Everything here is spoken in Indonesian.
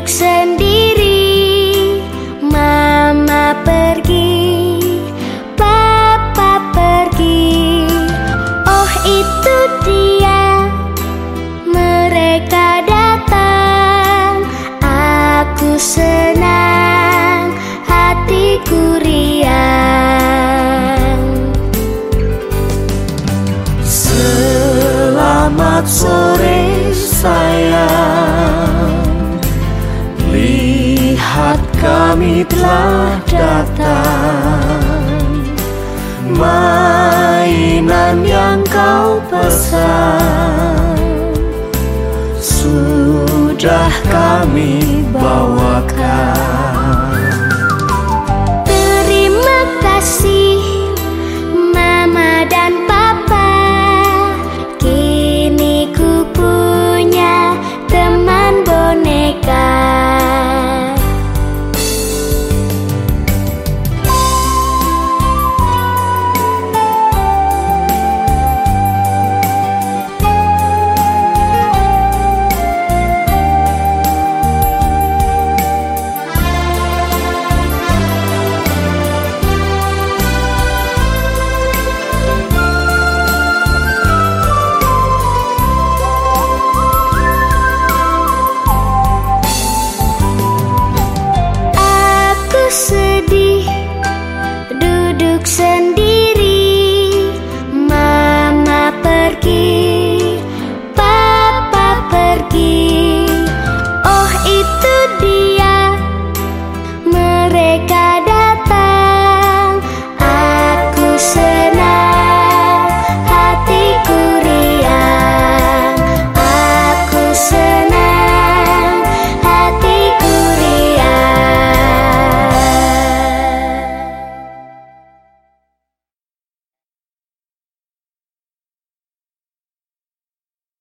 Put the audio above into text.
sendiri. Mama pergi, papa pergi. Oh itu dia, mereka datang. Aku senang, hatiku riang. Selamat sore sayang, lihat kami telah datang. Mainan yang kau pesan sudah kami bawakan. Terima kasih